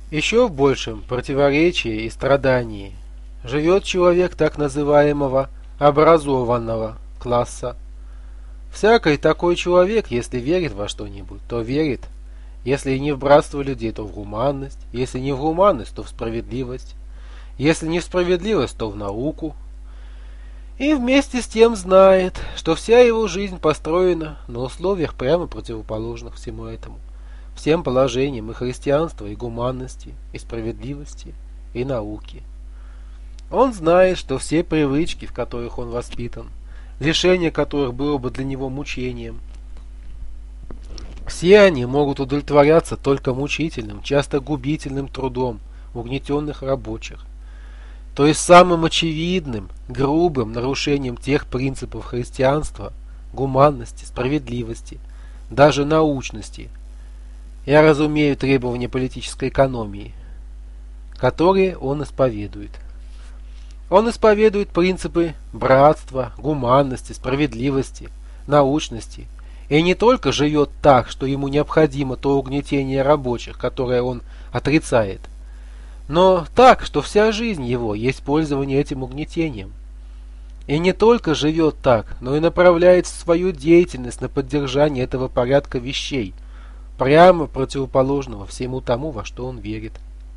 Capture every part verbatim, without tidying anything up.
Еще в большем противоречии и страдании живет человек так называемого образованного класса. Всякий такой человек, если верит во что-нибудь, то верит, если не в братство людей, то в гуманность, если не в гуманность, то в справедливость, если не в справедливость, то в науку. И вместе с тем знает, что вся его жизнь построена на условиях прямо противоположных всему этому, всем положениям и христианства, и гуманности, и справедливости, и науки. Он знает, что все привычки, в которых он воспитан, лишение которых было бы для него мучением, все они могут удовлетворяться только мучительным, часто губительным трудом угнетенных рабочих, то есть самым очевидным, грубым нарушением тех принципов христианства, гуманности, справедливости, даже научности. Я разумею требования политической экономии, которые он исповедует. Он исповедует принципы братства, гуманности, справедливости, научности, и не только живет так, что ему необходимо то угнетение рабочих, которое он отрицает, но так, что вся жизнь его есть пользование этим угнетением. И не только живет так, но и направляет свою деятельность на поддержание этого порядка вещей, прямо противоположного всему тому, во что он верит.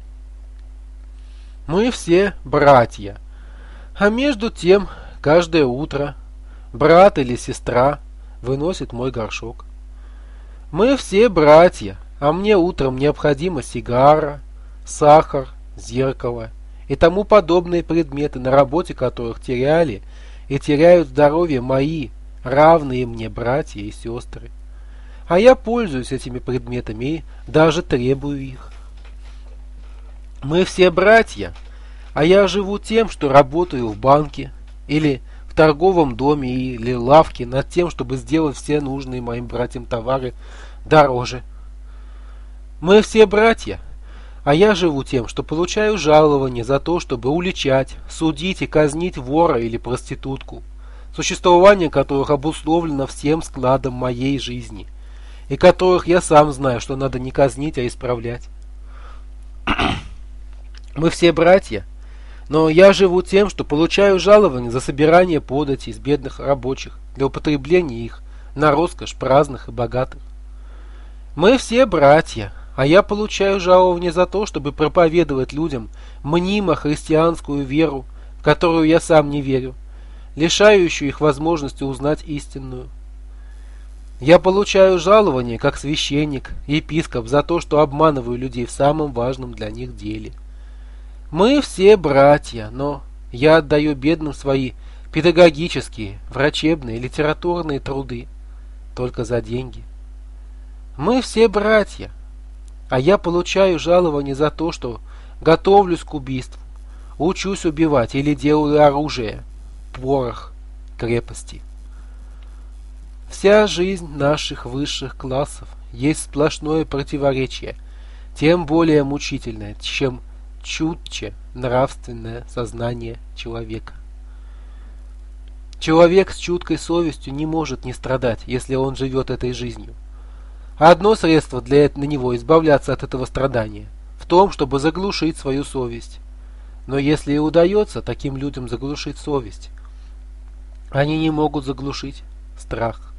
Мы все братья, а между тем каждое утро брат или сестра выносит мой горшок. Мы все братья, а мне утром необходима сигара, сахар, зеркало и тому подобные предметы, на работе которых теряли и теряют здоровье мои равные мне братья и сестры. А я пользуюсь этими предметами и даже требую их. Мы все братья, а я живу тем, что работаю в банке или в торговом доме или лавке над тем, чтобы сделать все нужные моим братьям товары дороже. Мы все братья, а я живу тем, что получаю жалование за то, чтобы уличать, судить и казнить вора или проститутку, существование которых обусловлено всем складом моей жизни, и которых я сам знаю, что надо не казнить, а исправлять. Мы все братья, но я живу тем, что получаю жалование за собирание податей из бедных рабочих для употребления их на роскошь праздных и богатых. Мы все братья, а я получаю жалование за то, чтобы проповедовать людям мнимо христианскую веру, в которую я сам не верю, лишающую их возможности узнать истинную. Я получаю жалование как священник, епископ за то, что обманываю людей в самом важном для них деле. Мы все братья, но я отдаю бедным свои педагогические, врачебные, литературные труды только за деньги. Мы все братья, а я получаю жалование за то, что готовлюсь к убийству, учусь убивать или делаю оружие, порох, крепости. Вся жизнь наших высших классов есть сплошное противоречие, тем более мучительное, чем чутче нравственное сознание человека. Человек с чуткой совестью не может не страдать, если он живет этой жизнью. Одно средство для него избавляться от этого страдания в том, чтобы заглушить свою совесть. Но если и удается таким людям заглушить совесть, они не могут заглушить страх.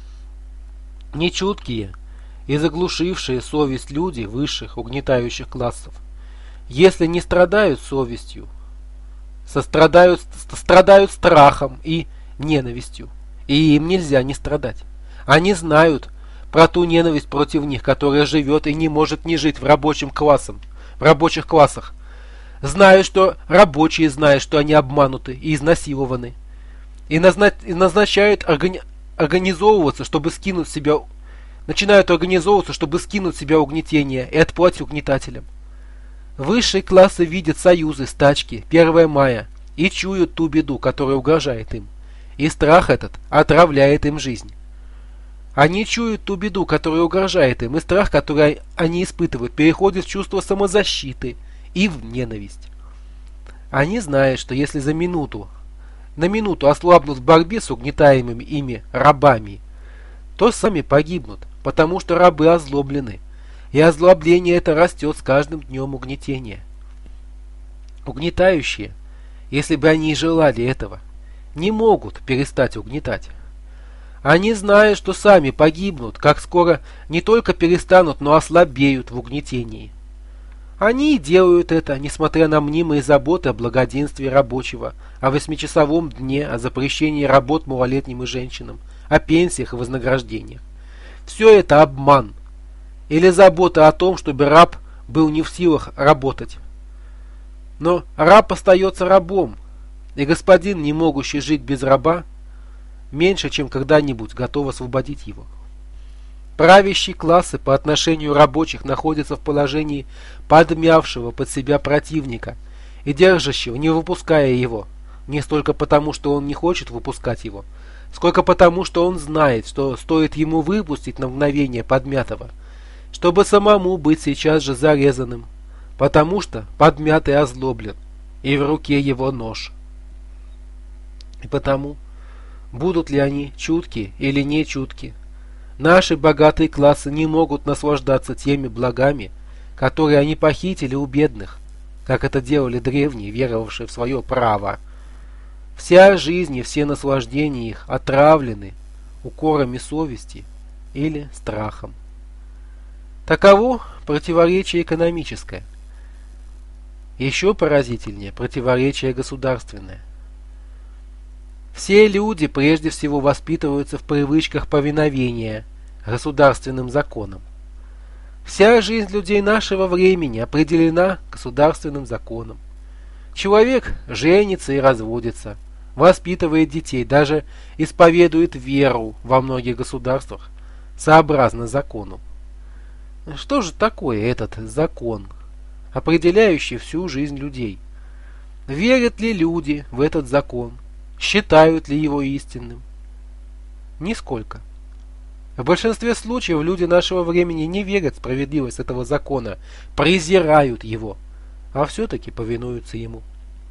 Нечуткие и заглушившие совесть люди высших угнетающих классов, если не страдают совестью, сострадают, страдают страхом и ненавистью, и им нельзя не страдать. Они знают про ту ненависть против них, которая живет и не может не жить в рабочем классом, в рабочих классах. Знают, что рабочие знают, что они обмануты и изнасилованы, и, назна и назначают органи организовываться, чтобы скинуть с себя, начинают организовываться, чтобы скинуть с себя угнетение и отплатить угнетателям. Высшие классы видят союзы, стачки, первое мая и чуют ту беду, которая угрожает им, и страх этот отравляет им жизнь. Они чуют ту беду, которая угрожает им, и страх, который они испытывают, переходит в чувство самозащиты и в ненависть. Они знают, что если за минуту, на минуту ослабнут в борьбе с угнетаемыми ими рабами, то сами погибнут, потому что рабы озлоблены. и озлобление это растет с каждым днем угнетения. Угнетающие, если бы они и желали этого, не могут перестать угнетать. Они знают, что сами погибнут, как скоро не только перестанут, но ослабеют в угнетении. Они и делают это, несмотря на мнимые заботы о благоденствии рабочего, о восьмичасовом дне, о запрещении работ малолетним и женщинам, о пенсиях и вознаграждениях. Все это обман. Или забота о том, чтобы раб был не в силах работать. Но раб остается рабом, и господин, не могущий жить без раба, меньше, чем когда-нибудь готов освободить его. Правящие классы по отношению рабочих находятся в положении подмявшего под себя противника и держащего, не выпуская его, не столько потому, что он не хочет выпускать его, сколько потому, что он знает, что стоит ему выпустить на мгновение подмятого, чтобы самому быть сейчас же зарезанным, потому что подмятый озлоблен, и в руке его нож. И потому, будут ли они чутки или не чутки, наши богатые классы не могут наслаждаться теми благами, которые они похитили у бедных, как это делали древние, веровавшие в свое право. Вся жизнь и все наслаждения их отравлены укорами совести или страхом. Таково противоречие экономическое. Еще поразительнее противоречие государственное. Все люди прежде всего воспитываются в привычках повиновения государственным законам. Вся жизнь людей нашего времени определена государственным законом. Человек женится и разводится, воспитывает детей, даже исповедует веру во многих государствах, сообразно закону. Что же такое этот закон, определяющий всю жизнь людей? Верят ли люди в этот закон? Считают ли его истинным? Нисколько. В большинстве случаев люди нашего времени не верят в справедливость этого закона, презирают его, а все-таки повинуются ему.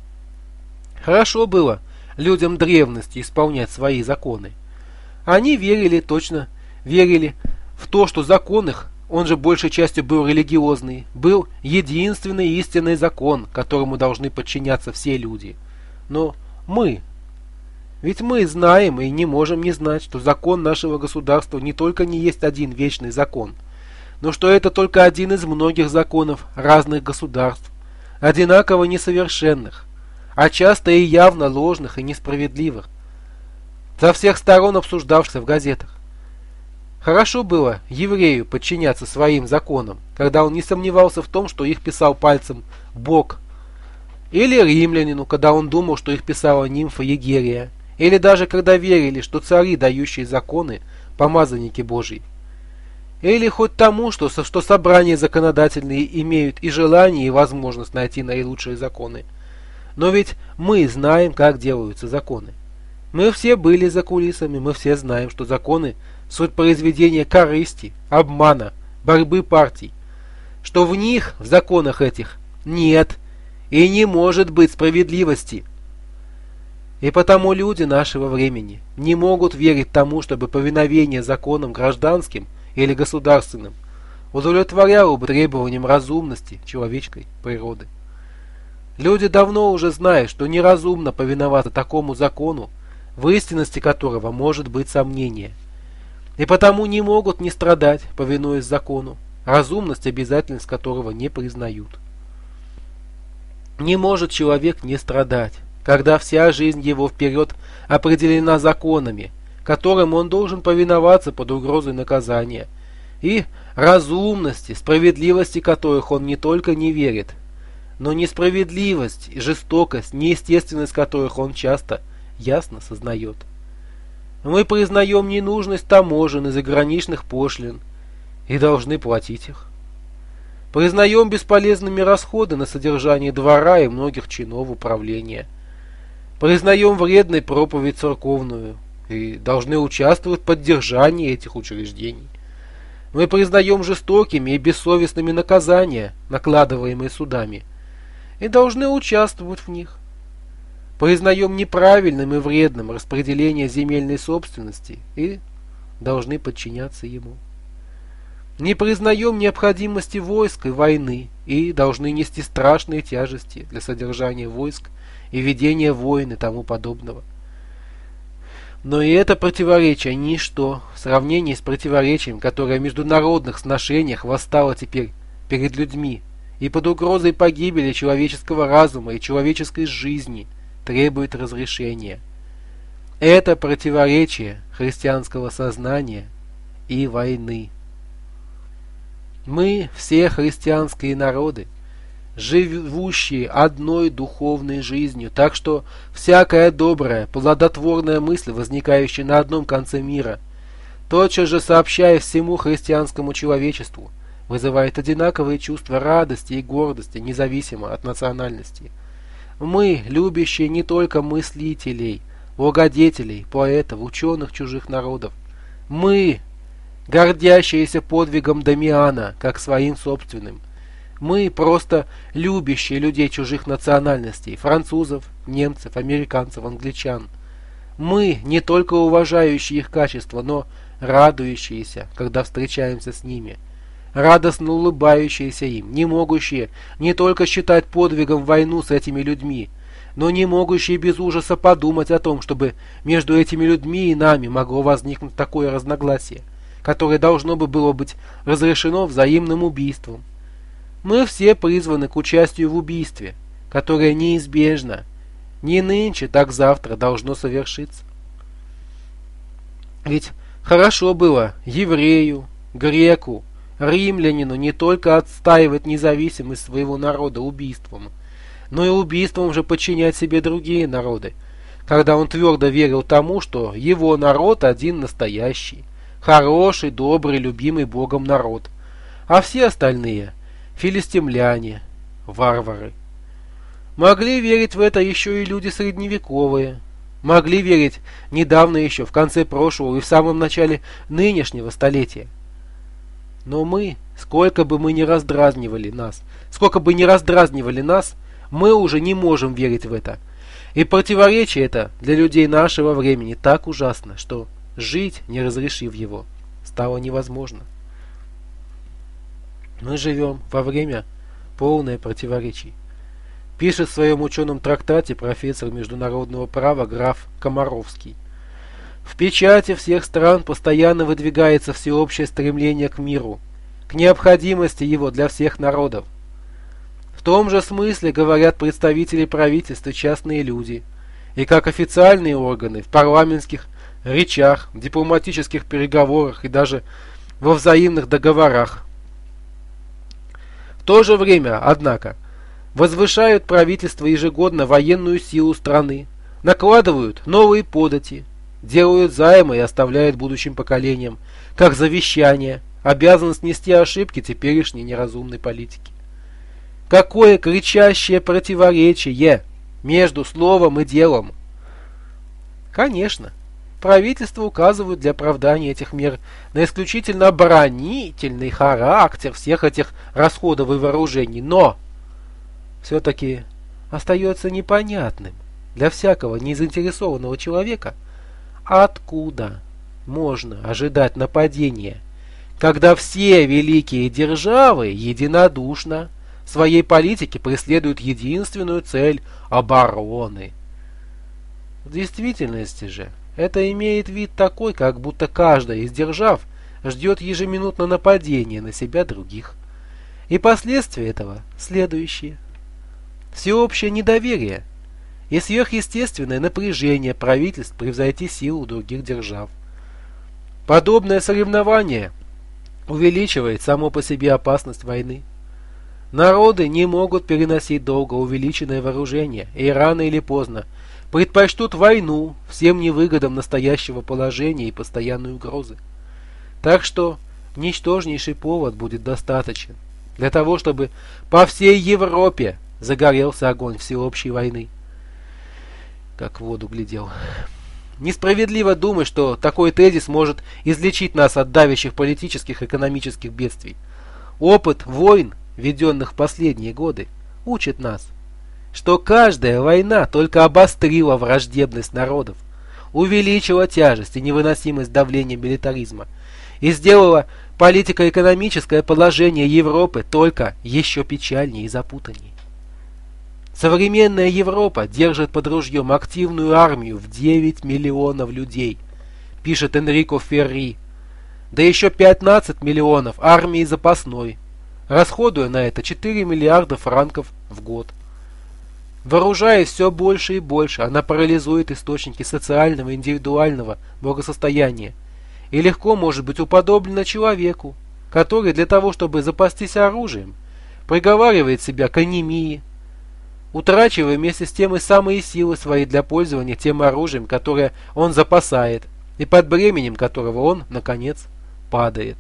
Хорошо было людям древности исполнять свои законы. Они верили, точно верили в то, что закон их, он же большей частью был религиозный, был единственный истинный закон, которому должны подчиняться все люди. Но мы... Ведь мы знаем и не можем не знать, что закон нашего государства не только не есть один вечный закон, но что это только один из многих законов разных государств, одинаково несовершенных, а часто и явно ложных и несправедливых, со всех сторон обсуждавшихся в газетах. Хорошо было еврею подчиняться своим законам, когда он не сомневался в том, что их писал пальцем Бог, или римлянину, когда он думал, что их писала нимфа Егерия, или даже когда верили, что цари, дающие законы, помазанники Божьи. Или хоть тому, что, что собрания законодательные имеют и желание, и возможность найти наилучшие законы. Но ведь мы знаем, как делаются законы. Мы все были за кулисами, мы все знаем, что законы – суть произведения корысти, обмана, борьбы партий. Что в них, в законах этих, нет и не может быть справедливости. И потому люди нашего времени не могут верить тому, чтобы повиновение законам гражданским или государственным удовлетворяло бы требованиям разумности человеческой природы. Люди давно уже знают, что неразумно повиноваться такому закону, в истинности которого может быть сомнение, и потому не могут не страдать, повинуясь закону, разумность обязательств которого не признают. Не может человек не страдать, когда вся жизнь его вперед определена законами, которым он должен повиноваться под угрозой наказания, и разумности, справедливости которых он не только не верит, но несправедливость, жестокость, неестественность которых он часто ясно сознает. Мы признаем ненужность таможен и заграничных пошлин и должны платить их. Признаем бесполезными расходы на содержание двора и многих чинов управления. Признаем вредной проповедь церковную и должны участвовать в поддержании этих учреждений. Мы признаем жестокими и бессовестными наказания, накладываемые судами, и должны участвовать в них. Признаем неправильным и вредным распределение земельной собственности и должны подчиняться ему. не признаем необходимости войск и войны и должны нести страшные тяжести для содержания войск и ведения войн и тому подобного. Но и это противоречие ничто в сравнении с противоречием, которое в международных сношениях восстало теперь перед людьми и под угрозой погибели человеческого разума и человеческой жизни требует разрешения. Это противоречие христианского сознания и войны. Мы все христианские народы, живущие одной духовной жизнью, так что всякая добрая, плодотворная мысль, возникающая на одном конце мира, тотчас же сообщая всему христианскому человечеству, вызывает одинаковые чувства радости и гордости, независимо от национальности. Мы, любящие не только мыслителей, благодетелей, поэтов, ученых чужих народов, мы, гордящиеся подвигом Дамиана, как своим собственным, мы просто любящие людей чужих национальностей, французов, немцев, американцев, англичан. Мы не только уважающие их качества, но радующиеся, когда встречаемся с ними, радостно улыбающиеся им, не могущие не только считать подвигом войну с этими людьми, но не могущие без ужаса подумать о том, чтобы между этими людьми и нами могло возникнуть такое разногласие, которое должно бы было быть разрешено взаимным убийством. Мы все призваны к участию в убийстве, которое неизбежно, не нынче, так завтра должно совершиться. Ведь хорошо было еврею, греку, римлянину не только отстаивать независимость своего народа убийством, но и убийством же подчинять себе другие народы, когда он твердо верил тому, что его народ один настоящий, хороший, добрый, любимый Богом народ, а все остальные – филистимляне, варвары. Могли верить в это еще и люди средневековые, могли верить недавно еще, в конце прошлого и в самом начале нынешнего столетия. Но мы, сколько бы мы ни раздразнивали нас, сколько бы ни раздразнивали нас, мы уже не можем верить в это. И противоречие это для людей нашего времени так ужасно, что жить, не разрешив его, стало невозможно. Мы живем во время полное противоречий. Пишет в своем ученом трактате профессор международного права граф Комаровский. В печати всех стран постоянно выдвигается всеобщее стремление к миру, к необходимости его для всех народов. В том же смысле говорят представители правительств и частные люди, и как официальные органы в парламентских речах, дипломатических переговорах и даже во взаимных договорах. В то же время, однако, возвышают правительство ежегодно военную силу страны, накладывают новые подати, делают займы и оставляют будущим поколениям, как завещание, обязанность нести ошибки теперешней неразумной политики. Какое кричащее противоречие между словом и делом! Конечно, правительства указывают для оправдания этих мер на исключительно оборонительный характер всех этих расходов и вооружений, но все-таки остается непонятным для всякого незаинтересованного человека, откуда можно ожидать нападения, когда все великие державы единодушно в своей политике преследуют единственную цель – обороны. В действительности же это имеет вид такой, как будто каждая из держав ждет ежеминутно нападения на себя других. И последствия этого следующие. Всеобщее недоверие и сверхъестественное напряжение правительств превзойти силу других держав. Подобное соревнование увеличивает само по себе опасность войны. Народы не могут переносить долго увеличенное вооружение и рано или поздно предпочтут войну всем невыгодам настоящего положения и постоянной угрозы. Так что ничтожнейший повод будет достаточен для того, чтобы по всей Европе загорелся огонь всеобщей войны. Как в воду глядел. Несправедливо думать, что такой тезис может излечить нас от давящих политических и экономических бедствий. Опыт войн, веденных в последние годы, учит нас, что каждая война только обострила враждебность народов, увеличила тяжесть и невыносимость давления милитаризма и сделала политико-экономическое положение Европы только еще печальнее и запутаннее. Современная Европа держит под ружьем активную армию в девять миллионов людей, пишет Энрико Ферри, да еще пятнадцать миллионов армии запасной, расходуя на это четыре миллиарда франков в год. Вооружаясь все больше и больше, она парализует источники социального и индивидуального благосостояния и легко может быть уподоблена человеку, который для того, чтобы запастись оружием, приговаривает себя к анемии, утрачивая вместе с тем и самые силы свои для пользования тем оружием, которое он запасает, и под бременем которого он, наконец, падает.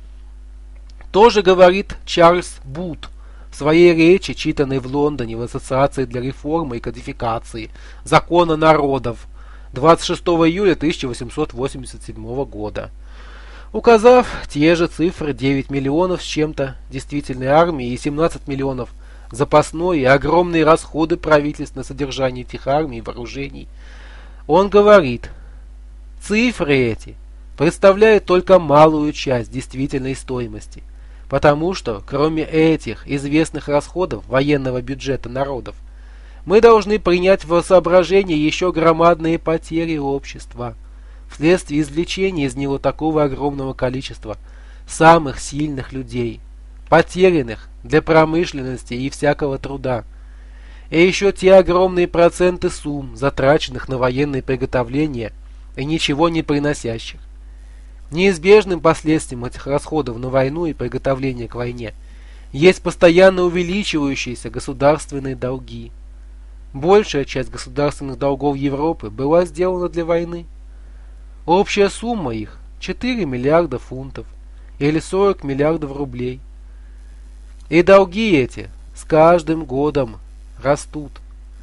Тоже говорит Чарльз Бут в своей речи, читанной в Лондоне в Ассоциации для реформы и кодификации закона народов двадцать шестого июля тысяча восемьсот восемьдесят седьмого года, указав те же цифры: девять миллионов с чем-то действительной армии и семнадцать миллионов запасной и огромные расходы правительств на содержание этих армий и вооружений. Он говорит: цифры эти представляют только малую часть действительной стоимости, потому что, кроме этих известных расходов военного бюджета народов, мы должны принять в соображение еще громадные потери общества вследствие извлечения из него такого огромного количества самых сильных людей, потерянных для промышленности и всякого труда, и еще те огромные проценты сумм, затраченных на военные приготовления и ничего не приносящих. Неизбежным последствием этих расходов на войну и приготовление к войне есть постоянно увеличивающиеся государственные долги. Большая часть государственных долгов Европы была сделана для войны. Общая сумма их – четыре миллиарда фунтов или сорок миллиардов рублей. И долги эти с каждым годом растут.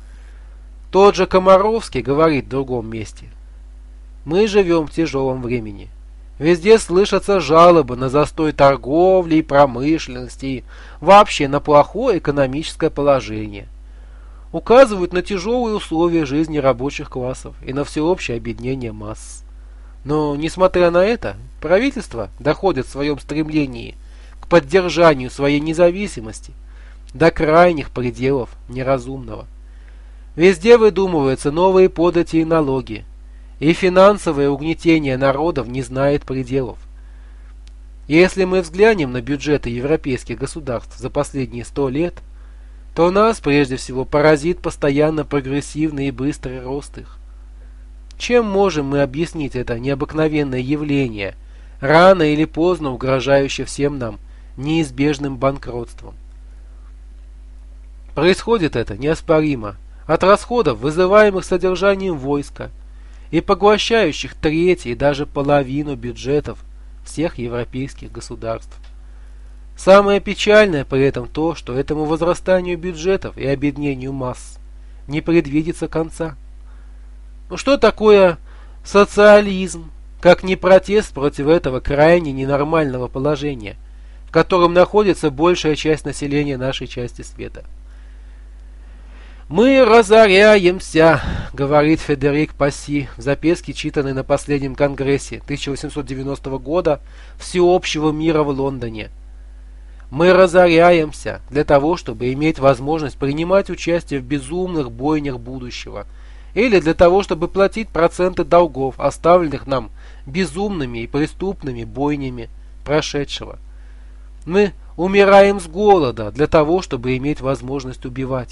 Тот же Комаровский говорит в другом месте: мы живем в тяжелом времени. Везде слышатся жалобы на застой торговли и промышленности и вообще на плохое экономическое положение. Указывают на тяжелые условия жизни рабочих классов и на всеобщее обеднение масс. Но, несмотря на это, правительство доходит в своем стремлении к поддержанию своей независимости до крайних пределов неразумного. Везде выдумываются новые подати и налоги, и финансовое угнетение народов не знает пределов. Если мы взглянем на бюджеты европейских государств за последние сто лет, то нас прежде всего поразит постоянно прогрессивный и быстрый рост их. Чем можем мы объяснить это необыкновенное явление, рано или поздно угрожающее всем нам неизбежным банкротством? Происходит это неоспоримо от расходов, вызываемых содержанием войска, и поглощающих треть и даже половину бюджетов всех европейских государств. Самое печальное при этом то, что этому возрастанию бюджетов и обеднению масс не предвидится конца. Ну что такое социализм, как не протест против этого крайне ненормального положения, в котором находится большая часть населения нашей части света? «Мы разоряемся», — говорит Фредерик Пасси в записке, читанной на последнем конгрессе тысяча восемьсот девяностого года Всеобщего мира в Лондоне. «Мы разоряемся для того, чтобы иметь возможность принимать участие в безумных бойнях будущего, или для того, чтобы платить проценты долгов, оставленных нам безумными и преступными бойнями прошедшего. Мы умираем с голода для того, чтобы иметь возможность убивать».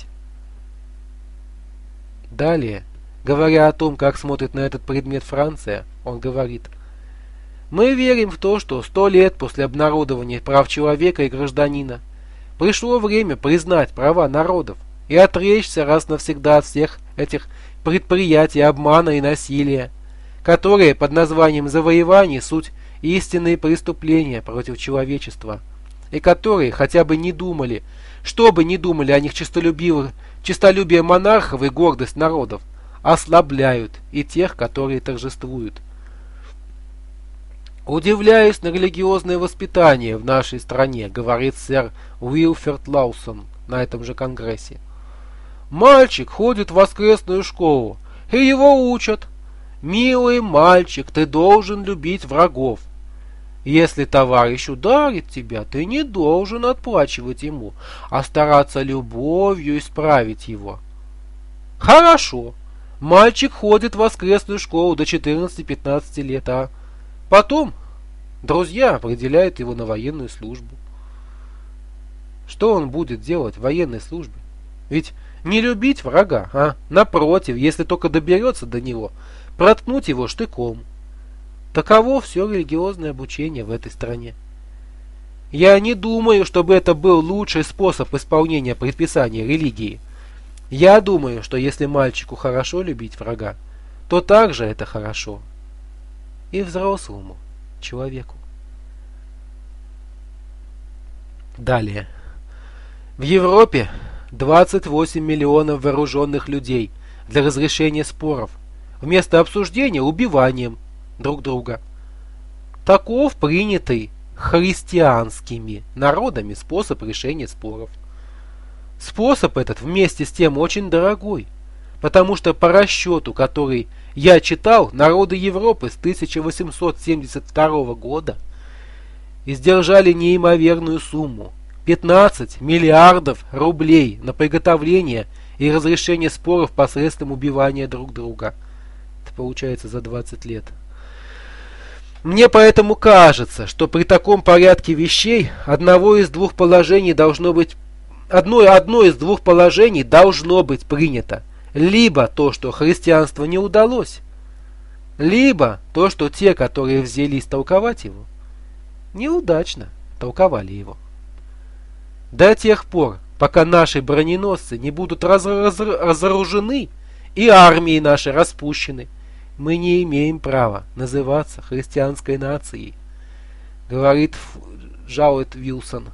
Далее, говоря о том, как смотрит на этот предмет Франция, он говорит: «Мы верим в то, что сто лет после обнародования прав человека и гражданина пришло время признать права народов и отречься раз навсегда от всех этих предприятий обмана и насилия, которые под названием завоеваний суть истинные преступления против человечества, и которые хотя бы не думали, что бы ни думали о них честолюбивых, честолюбие монархов и гордость народов, ослабляют и тех, которые торжествуют. «Удивляюсь на религиозное воспитание в нашей стране», — говорит сэр Уилфред Лаусон на этом же конгрессе. «Мальчик ходит в воскресную школу, и его учат: милый мальчик, ты должен любить врагов. Если товарищ ударит тебя, ты не должен отплачивать ему, а стараться любовью исправить его. Хорошо. Мальчик ходит в воскресную школу до четырнадцати-пятнадцати лет, а потом друзья определяют его на военную службу. Что он будет делать в военной службе? Ведь не любить врага, а напротив, если только доберется до него, проткнуть его штыком. Таково все религиозное обучение в этой стране. Я не думаю, чтобы это был лучший способ исполнения предписаний религии. Я думаю, что если мальчику хорошо любить врага, то также это хорошо и взрослому человеку. Далее. В Европе двадцать восемь миллионов вооруженных людей для разрешения споров, вместо обсуждения убиванием друг друга. Таков принятый христианскими народами способ решения споров. Способ этот вместе с тем очень дорогой, потому что по расчету, который я читал, народы Европы с тысяча восемьсот семьдесят второго года издержали неимоверную сумму – пятнадцать миллиардов рублей на приготовление и разрешение споров посредством убивания друг друга. Это получается за двадцать лет. Мне поэтому кажется, что при таком порядке вещей одного из двух положений должно быть одно, одно из двух положений должно быть принято. Либо то, что христианство не удалось, либо то, что те, которые взялись толковать его, неудачно толковали его. До тех пор, пока наши броненосцы не будут раз, раз, разоружены и армии наши распущены, мы не имеем права называться христианской нацией, говорит Джауэт Вилсон.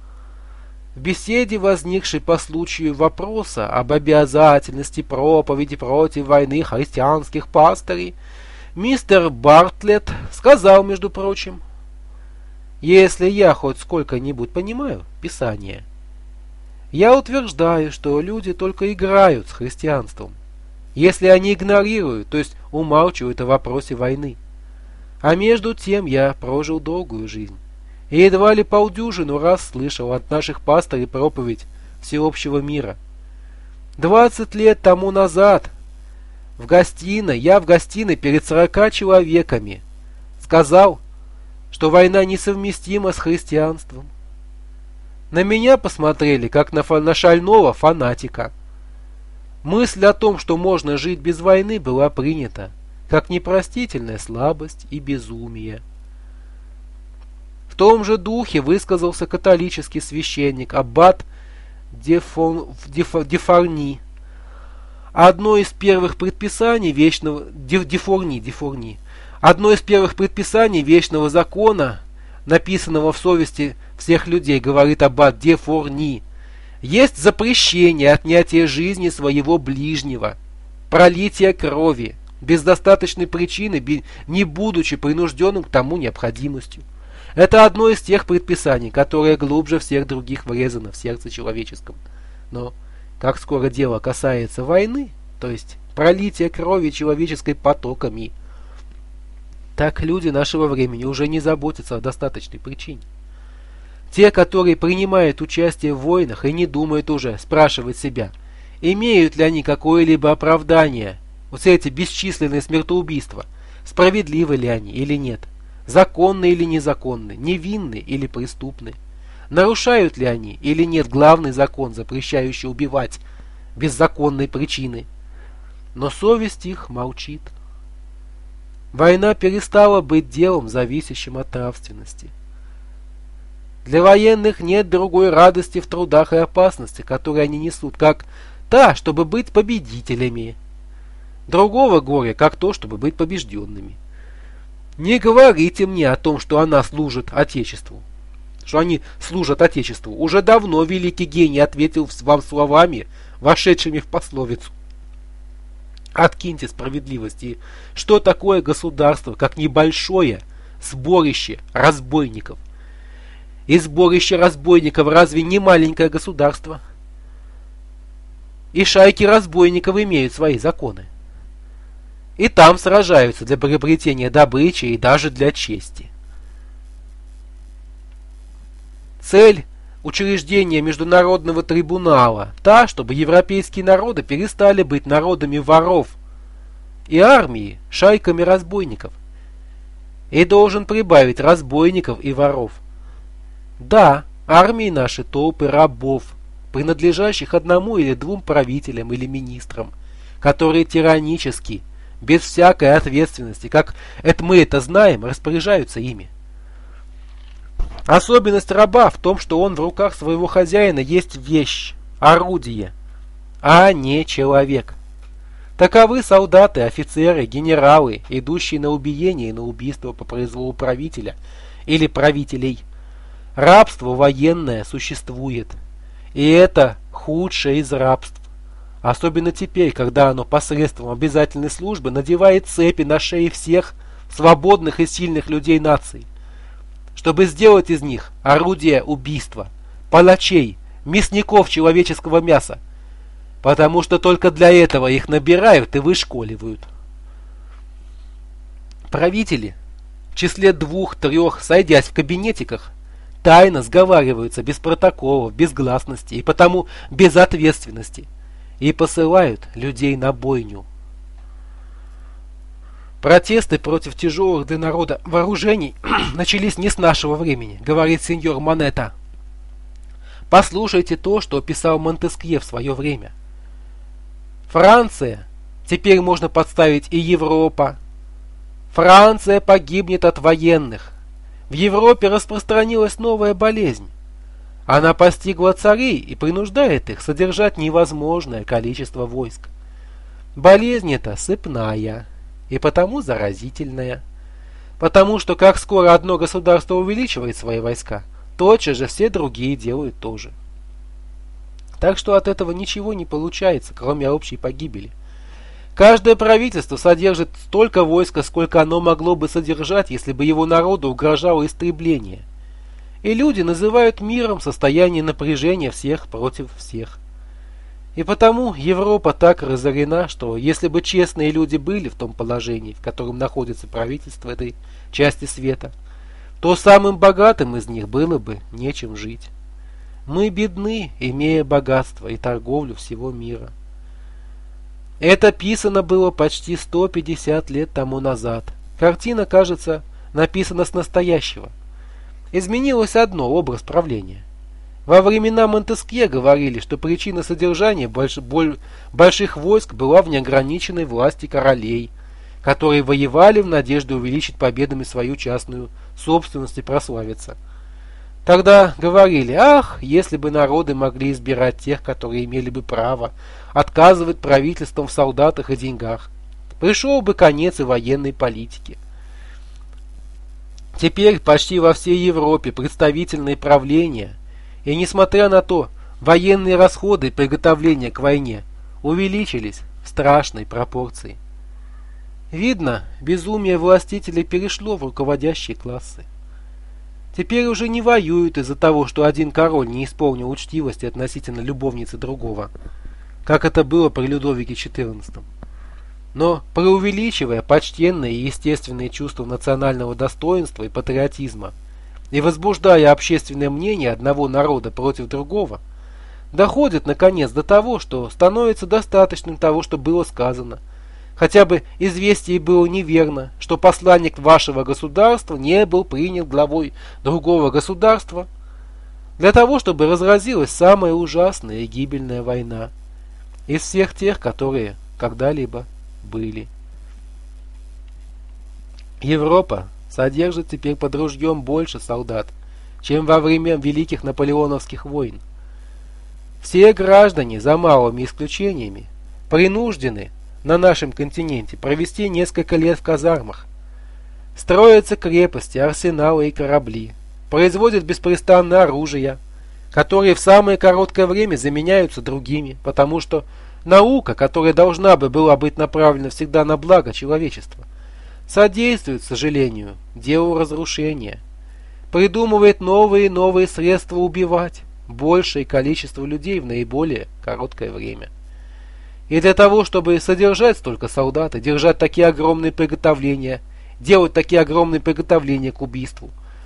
В беседе, возникшей по случаю вопроса об обязательности проповеди против войны христианских пастырей, мистер Бартлетт сказал, между прочим: «Если я хоть сколько-нибудь понимаю Писание, я утверждаю, что люди только играют с христианством, если они игнорируют, то есть умалчивают о вопросе войны. А между тем я прожил долгую жизнь и едва ли полдюжину раз слышал от наших пастырей проповедь всеобщего мира. Двадцать лет тому назад в гостиной, я в гостиной перед сорока человеками сказал, что война несовместима с христианством. На меня посмотрели, как на, на шального фанатика. Мысль о том, что можно жить без войны, была принята как непростительная слабость и безумие. В том же духе высказался католический священник аббат Дефон, Деф, Дефорни. Одно из первых предписаний вечного Дефорни, Дефорни. Одно из первых предписаний вечного закона, написанного в совести всех людей, говорит аббат Дефорни, есть запрещение отнятия жизни своего ближнего, пролития крови, без достаточной причины, не будучи принужденным к тому необходимостью. Это одно из тех предписаний, которое глубже всех других врезано в сердце человеческом. Но как скоро дело касается войны, то есть пролития крови человеческой потоками, так люди нашего времени уже не заботятся о достаточной причине. Те, которые принимают участие в войнах и не думают уже спрашивать себя, имеют ли они какое-либо оправдание, вот эти бесчисленные смертоубийства, справедливы ли они или нет, законны или незаконны, невинны или преступны, нарушают ли они или нет главный закон, запрещающий убивать без законной причины. Но совесть их молчит. Война перестала быть делом, зависящим от нравственности. Для военных нет другой радости в трудах и опасности, которые они несут, как та, чтобы быть победителями. Другого горя, как то, чтобы быть побежденными. Не говорите мне о том, что она служит Отечеству. Что они служат Отечеству. Уже давно великий гений ответил вам словами, вошедшими в пословицу. Откиньте справедливости. Что такое государство, как небольшое сборище разбойников? И сборище разбойников разве не маленькое государство? И шайки разбойников имеют свои законы. И там сражаются для приобретения добычи и даже для чести. Цель учреждения международного трибунала та, чтобы европейские народы перестали быть народами воров и армии шайками разбойников. И должен прибавить разбойников и воров. Да, армии наши толпы рабов, принадлежащих одному или двум правителям или министрам, которые тиранически, без всякой ответственности, как это мы это знаем, распоряжаются ими. Особенность раба в том, что он в руках своего хозяина есть вещь, орудие, а не человек. Таковы солдаты, офицеры, генералы, идущие на убиение и на убийство по произволу правителя или правителей. Рабство военное существует, и это худшее из рабств. Особенно теперь, когда оно посредством обязательной службы надевает цепи на шеи всех свободных и сильных людей нации, чтобы сделать из них орудие убийства, палачей, мясников человеческого мяса, потому что только для этого их набирают и вышколивают. Правители в числе двух-трех, сойдясь в кабинетиках, тайно сговариваются без протоколов, без гласности и потому без ответственности, и посылают людей на бойню. Протесты против тяжелых для народа вооружений начались не с нашего времени, говорит сеньор Монета. Послушайте то, что писал Монтескье в свое время. Франция, теперь можно подставить и Европа. Франция погибнет от военных. В Европе распространилась новая болезнь. Она постигла царей и принуждает их содержать невозможное количество войск. Болезнь эта сыпная и потому заразительная. Потому что как скоро одно государство увеличивает свои войска, тотчас же все другие делают то же. Так что от этого ничего не получается, кроме общей погибели. Каждое правительство содержит столько войска, сколько оно могло бы содержать, если бы его народу угрожало истребление. И люди называют миром состояние напряжения всех против всех. И потому Европа так разорена, что если бы честные люди были в том положении, в котором находится правительство этой части света, то самым богатым из них было бы нечем жить. Мы бедны, имея богатство и торговлю всего мира. Это писано было почти сто пятьдесят лет тому назад. Картина, кажется, написана с настоящего. Изменилось одно — образ правления. Во времена Монтескье говорили, что причина содержания больш... боль... больших войск была в неограниченной власти королей, которые воевали в надежде увеличить победами свою частную собственность и прославиться. Тогда говорили: ах, если бы народы могли избирать тех, которые имели бы право отказывать правительствам в солдатах и деньгах, пришел бы конец и военной политике. Теперь почти во всей Европе представительные правления, и несмотря на то, военные расходы и приготовления к войне увеличились в страшной пропорции. Видно, безумие властителей перешло в руководящие классы. Теперь уже не воюют из-за того, что один король не исполнил учтивости относительно любовницы другого, как это было при Людовике четырнадцатом. Но преувеличивая почтенные и естественные чувства национального достоинства и патриотизма и возбуждая общественное мнение одного народа против другого, доходит наконец до того, что становится достаточным того, что было сказано. Хотя бы известие было неверно, что посланник вашего государства не был принят главой другого государства, для того, чтобы разразилась самая ужасная и гибельная война из всех тех, которые когда-либо были. Европа содержит теперь под ружьем больше солдат, чем во время великих наполеоновских войн. Все граждане, за малыми исключениями, принуждены на нашем континенте провести несколько лет в казармах. Строятся крепости, арсеналы и корабли. Производят беспрестанно оружия, которые в самое короткое время заменяются другими, потому что наука, которая должна бы была быть направлена всегда на благо человечества, содействует, к сожалению, делу разрушения. Придумывает новые и новые средства убивать большее количество людей в наиболее короткое время. И для того, чтобы содержать столько солдат и держать такие огромные приготовления, делать такие огромные приготовления к убийству,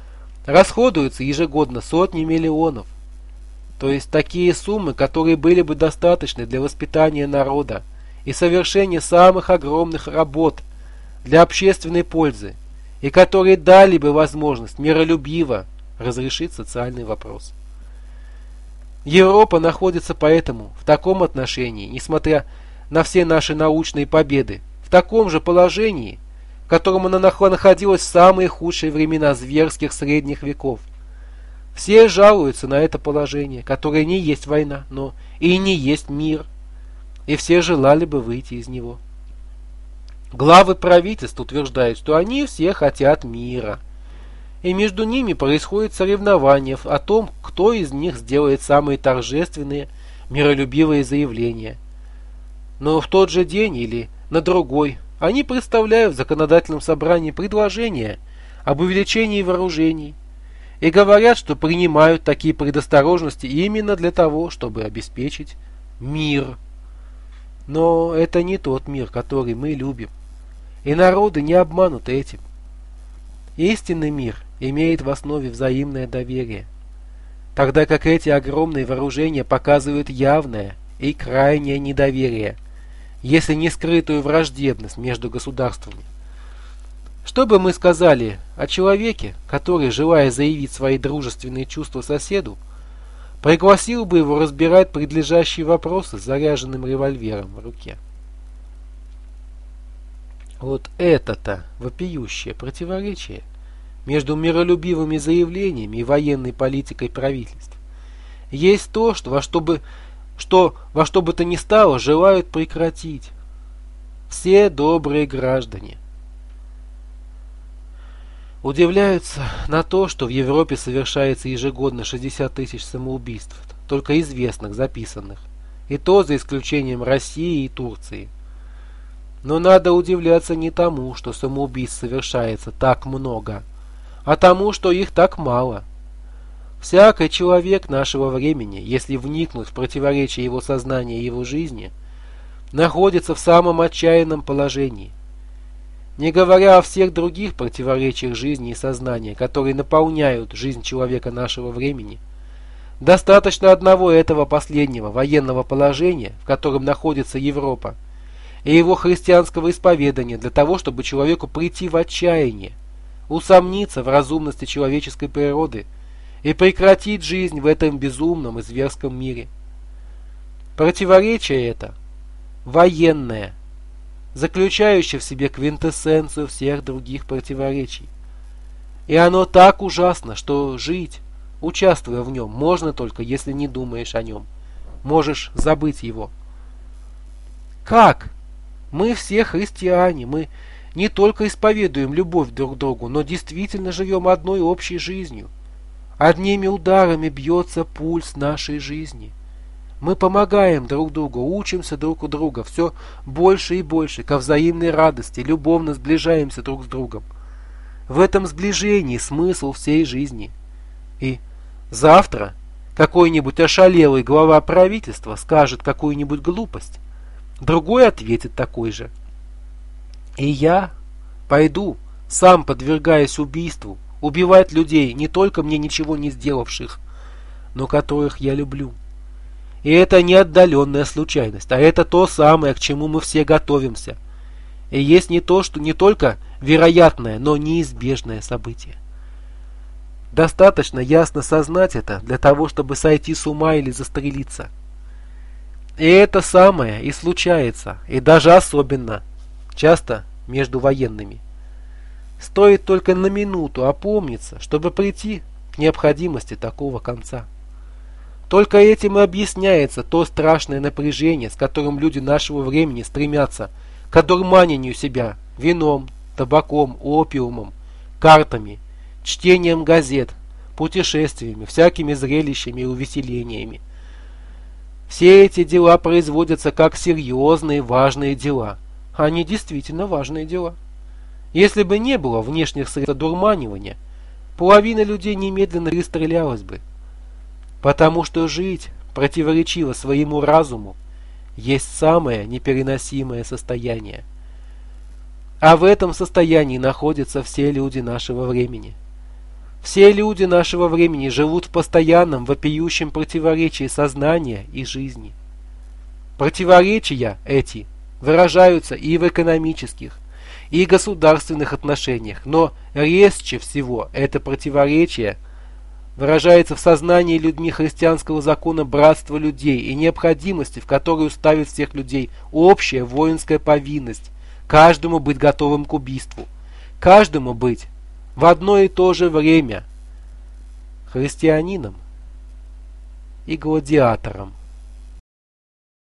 расходуются ежегодно сотни миллионов. То есть такие суммы, которые были бы достаточны для воспитания народа и совершения самых огромных работ для общественной пользы, и которые дали бы возможность миролюбиво разрешить социальный вопрос. Европа находится поэтому в таком отношении, несмотря на все наши научные победы, в таком же положении, в котором она находилась в самые худшие времена зверских средних веков. Все жалуются на это положение, которое не есть война, но и не есть мир, и все желали бы выйти из него. Главы правительств утверждают, что они все хотят мира, и между ними происходит соревнование о том, кто из них сделает самые торжественные, миролюбивые заявления. Но в тот же день или на другой они представляют в законодательном собрании предложение об увеличении вооружений и говорят, что принимают такие предосторожности именно для того, чтобы обеспечить мир. Но это не тот мир, который мы любим, и народы не обмануты этим. Истинный мир имеет в основе взаимное доверие, тогда как эти огромные вооружения показывают явное и крайнее недоверие, если не скрытую враждебность между государствами. Что бы мы сказали о человеке, который, желая заявить свои дружественные чувства соседу, пригласил бы его разбирать предлежащие вопросы с заряженным револьвером в руке? Вот это-то вопиющее противоречие между миролюбивыми заявлениями и военной политикой правительств есть то, что во что бы, что во что бы то ни стало желают прекратить все добрые граждане. Удивляются на то, что в Европе совершается ежегодно шестьдесят тысяч самоубийств, только известных, записанных, и то за исключением России и Турции. Но надо удивляться не тому, что самоубийств совершается так много, а тому, что их так мало. Всякий человек нашего времени, если вникнуть в противоречие его сознания и его жизни, находится в самом отчаянном положении. Не говоря о всех других противоречиях жизни и сознания, которые наполняют жизнь человека нашего времени, достаточно одного этого последнего военного положения, в котором находится Европа, и его христианского исповедания для того, чтобы человеку прийти в отчаяние, усомниться в разумности человеческой природы и прекратить жизнь в этом безумном и зверском мире. Противоречие это военное, заключающее в себе квинтэссенцию всех других противоречий. И оно так ужасно, что жить, участвуя в нем, можно только, если не думаешь о нем. Можешь забыть его. Как? Мы все христиане, мы не только исповедуем любовь друг к другу, но действительно живем одной общей жизнью. Одними ударами бьется пульс нашей жизни. Мы помогаем друг другу, учимся друг у друга все больше и больше, ко взаимной радости, любовно сближаемся друг с другом. В этом сближении смысл всей жизни. И завтра какой-нибудь ошалелый глава правительства скажет какую-нибудь глупость, другой ответит такой же. И я пойду, сам подвергаясь убийству, убивать людей, не только мне ничего не сделавших, но которых я люблю. И это не отдаленная случайность, а это то самое, к чему мы все готовимся. И есть не то, что не только вероятное, но неизбежное событие. Достаточно ясно сознать это для того, чтобы сойти с ума или застрелиться. И это самое и случается, и даже особенно часто между военными. Стоит только на минуту опомниться, чтобы прийти к необходимости такого конца. Только этим и объясняется то страшное напряжение, с которым люди нашего времени стремятся к одурманению себя вином, табаком, опиумом, картами, чтением газет, путешествиями, всякими зрелищами и увеселениями. Все эти дела производятся как серьезные, важные дела. Они действительно важные дела. Если бы не было внешних средств одурманивания, половина людей немедленно перестрелялась бы. Потому что жить противоречиво своему разуму есть самое непереносимое состояние. А в этом состоянии находятся все люди нашего времени. Все люди нашего времени живут в постоянном вопиющем противоречии сознания и жизни. Противоречия эти выражаются и в экономических, и государственных отношениях, но резче всего это противоречие выражается в сознании людьми христианского закона братства людей и необходимости, в которую ставит всех людей общая воинская повинность, каждому быть готовым к убийству, каждому быть в одно и то же время христианином и гладиатором.